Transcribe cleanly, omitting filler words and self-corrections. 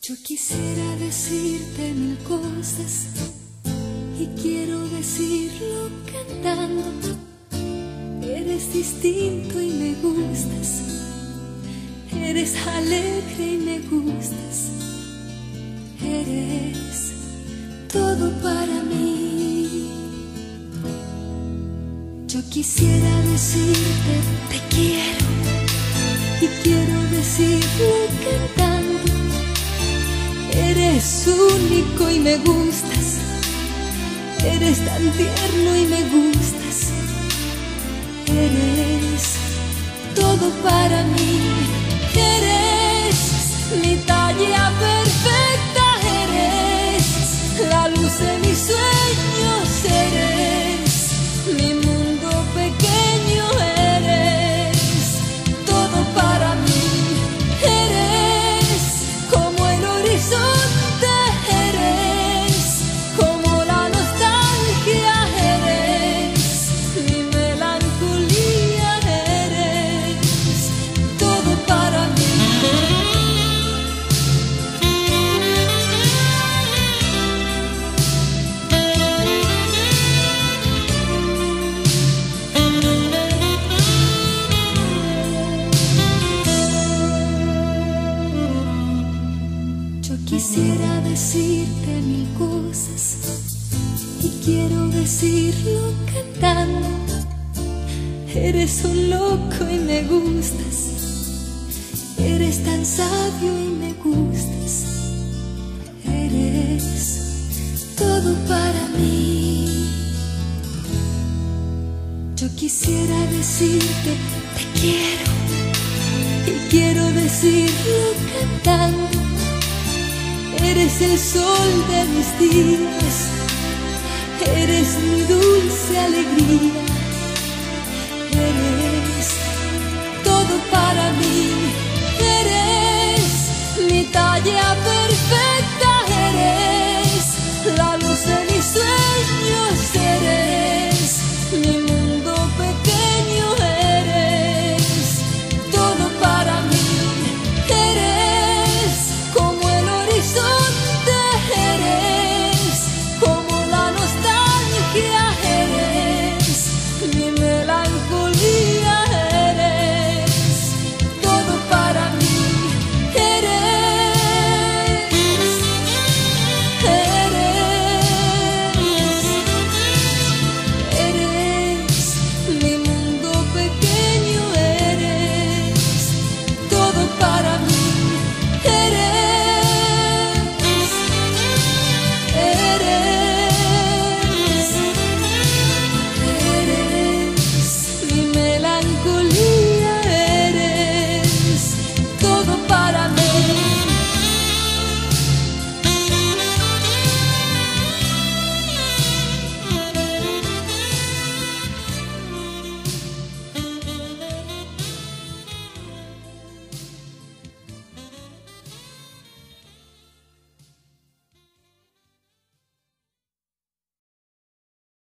Yo quisiera decirte mil cosas y quiero decirlo cantando. Eres distinto y me gustas, eres alegre y me gustas, eres todo para mí. Yo quisiera decirte te quiero y quiero decirlo cantando. Eres único y me gustas, eres tan tierno y me gustas, eres todo para mí. Eres mi talla perfecta, eres la luz de mis sueños, eres mi mundo pequeño, eres todo para mí. Eres como el horizonte, eres como la nostalgia, eres mi melancolía, eres todo para mí. Yo quisiera decirte mil cosas y quiero decirlo cantando. Eres un loco y me gustas, eres tan sabio y me gustas, eres todo para mí. Yo quisiera decirte te quiero y quiero decirlo cantando. Eres el sol de mis días, eres mi dulce alegría,